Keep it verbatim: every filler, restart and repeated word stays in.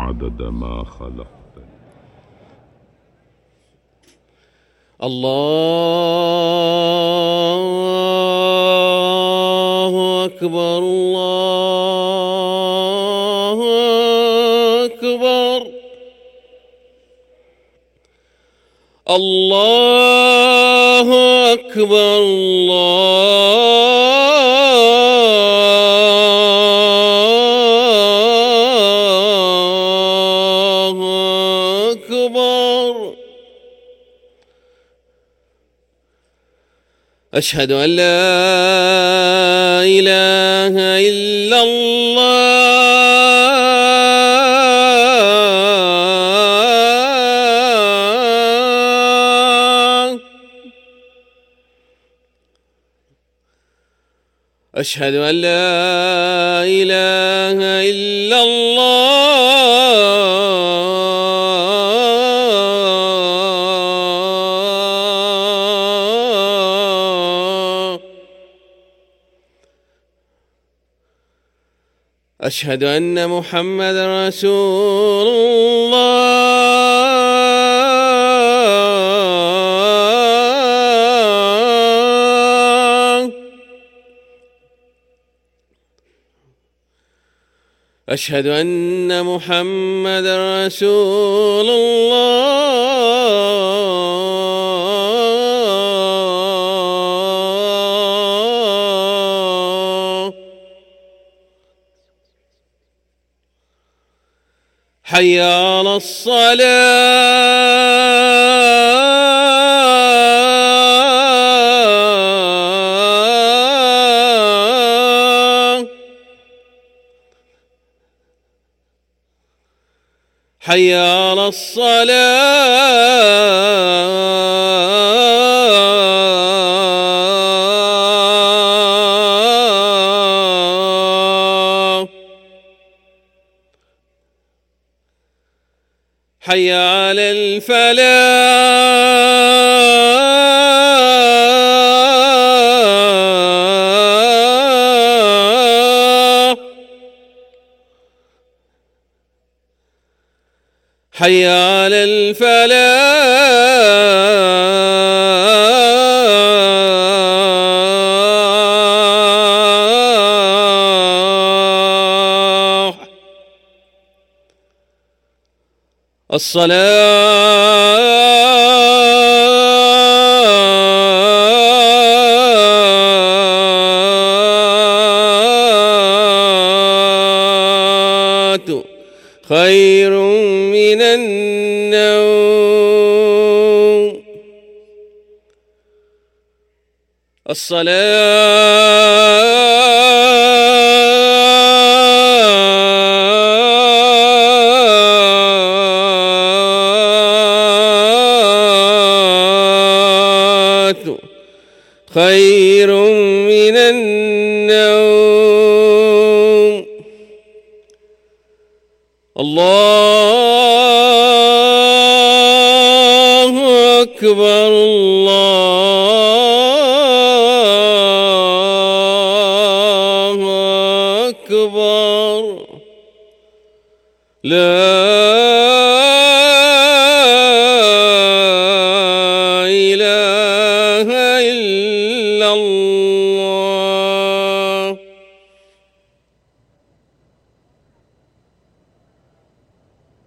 عدد ما خلقت. الله أكبر الله أكبر الله أكبر الله أكبر. أشهد أن لا إله إلا الله. أشهد أن لا إله إلا الله. أشهد أن محمدًا رسول الله. أشهد أن محمدًا رسول الله. حي على الصلاة. حي على الصلاة. حي على الفلاح. حي على الفلاح. الصلاة خير من النوم. الصلاة خير من النوم. الله أكبر الله أكبر. لا